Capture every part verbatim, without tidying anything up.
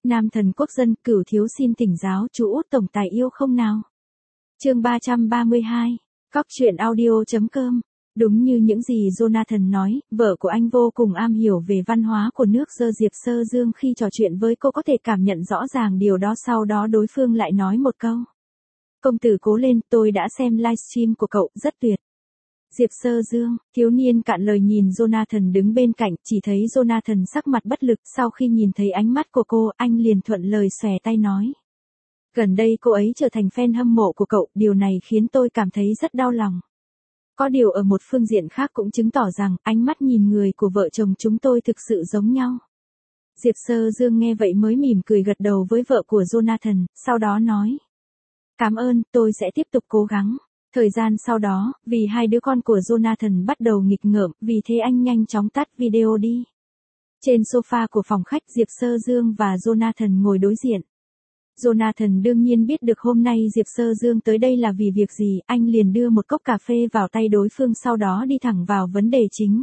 Nam thần quốc dân, Cửu thiếu xin thỉnh giáo chú út tổng tài yêu không nào. Chương ba trăm ba mươi hai. Cóc truyện audio chấm com. Đúng như những gì Jonathan nói, vợ của anh vô cùng am hiểu về văn hóa của nước Dơ. Diệp Sơ Dương khi trò chuyện với cô có thể cảm nhận rõ ràng điều đó, sau đó đối phương lại nói một câu. Công tử cố lên, tôi đã xem livestream của cậu, rất tuyệt. Diệp Sơ Dương, thiếu niên cạn lời nhìn Jonathan đứng bên cạnh, chỉ thấy Jonathan sắc mặt bất lực, sau khi nhìn thấy ánh mắt của cô, anh liền thuận lời xòe tay nói. Gần đây cô ấy trở thành fan hâm mộ của cậu, điều này khiến tôi cảm thấy rất đau lòng. Có điều ở một phương diện khác cũng chứng tỏ rằng, ánh mắt nhìn người của vợ chồng chúng tôi thực sự giống nhau. Diệp Sơ Dương nghe vậy mới mỉm cười gật đầu với vợ của Jonathan, sau đó nói. Cảm ơn, tôi sẽ tiếp tục cố gắng. Thời gian sau đó, vì hai đứa con của Jonathan bắt đầu nghịch ngợm, vì thế anh nhanh chóng tắt video đi. Trên sofa của phòng khách, Diệp Sơ Dương và Jonathan ngồi đối diện. Jonathan đương nhiên biết được hôm nay Diệp Sơ Dương tới đây là vì việc gì, anh liền đưa một cốc cà phê vào tay đối phương, sau đó đi thẳng vào vấn đề chính.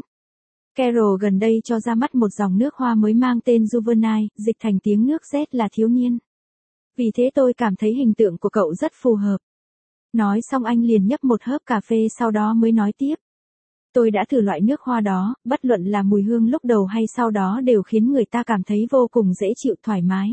Carol gần đây cho ra mắt một dòng nước hoa mới mang tên Juvenile, dịch thành tiếng nước Z là thiếu niên. Vì thế tôi cảm thấy hình tượng của cậu rất phù hợp. Nói xong anh liền nhấp một hớp cà phê, sau đó mới nói tiếp. Tôi đã thử loại nước hoa đó, bất luận là mùi hương lúc đầu hay sau đó đều khiến người ta cảm thấy vô cùng dễ chịu, thoải mái.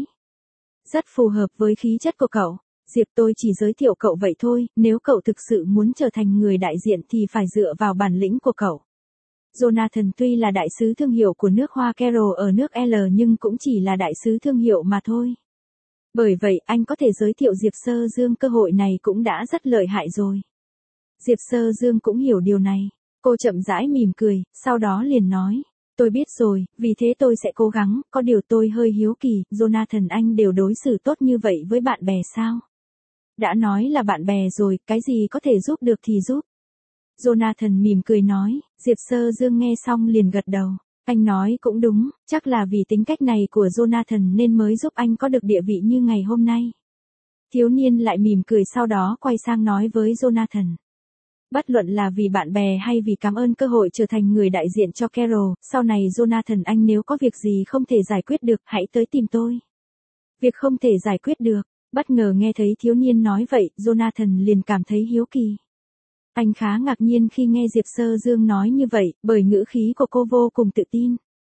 Rất phù hợp với khí chất của cậu. Diệp, tôi chỉ giới thiệu cậu vậy thôi, nếu cậu thực sự muốn trở thành người đại diện thì phải dựa vào bản lĩnh của cậu. Jonathan tuy là đại sứ thương hiệu của nước hoa Carol ở nước L nhưng cũng chỉ là đại sứ thương hiệu mà thôi. Bởi vậy, anh có thể giới thiệu Diệp Sơ Dương, cơ hội này cũng đã rất lợi hại rồi. Diệp Sơ Dương cũng hiểu điều này. Cô chậm rãi mỉm cười, sau đó liền nói. Tôi biết rồi, vì thế tôi sẽ cố gắng, có điều tôi hơi hiếu kỳ, Jonathan anh đều đối xử tốt như vậy với bạn bè sao? Đã nói là bạn bè rồi, cái gì có thể giúp được thì giúp. Jonathan mỉm cười nói, Diệp Sơ Dương nghe xong liền gật đầu. Anh nói cũng đúng, chắc là vì tính cách này của Jonathan nên mới giúp anh có được địa vị như ngày hôm nay. Thiếu niên lại mỉm cười, sau đó quay sang nói với Jonathan. Bất luận là vì bạn bè hay vì cảm ơn cơ hội trở thành người đại diện cho Carol, sau này Jonathan anh nếu có việc gì không thể giải quyết được, hãy tới tìm tôi. Việc không thể giải quyết được, bất ngờ nghe thấy thiếu niên nói vậy, Jonathan liền cảm thấy hiếu kỳ. Anh khá ngạc nhiên khi nghe Diệp Sơ Dương nói như vậy, bởi ngữ khí của cô vô cùng tự tin.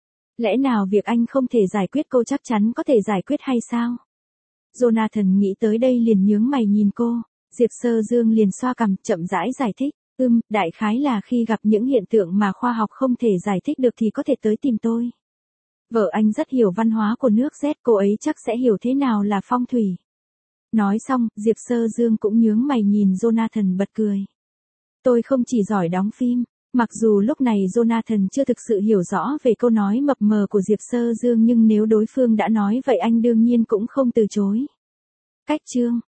Lẽ nào việc anh không thể giải quyết cô chắc chắn có thể giải quyết hay sao? Jonathan nghĩ tới đây liền nhướng mày nhìn cô. Diệp Sơ Dương liền xoa cằm, chậm rãi giải thích. Ừm, đại khái là khi gặp những hiện tượng mà khoa học không thể giải thích được thì có thể tới tìm tôi. Vợ anh rất hiểu văn hóa của nước Z, cô ấy chắc sẽ hiểu thế nào là phong thủy. Nói xong, Diệp Sơ Dương cũng nhướng mày nhìn Jonathan bật cười. Tôi không chỉ giỏi đóng phim. Mặc dù lúc này Jonathan chưa thực sự hiểu rõ về câu nói mập mờ của Diệp Sơ Dương, nhưng nếu đối phương đã nói vậy anh đương nhiên cũng không từ chối. Cách chương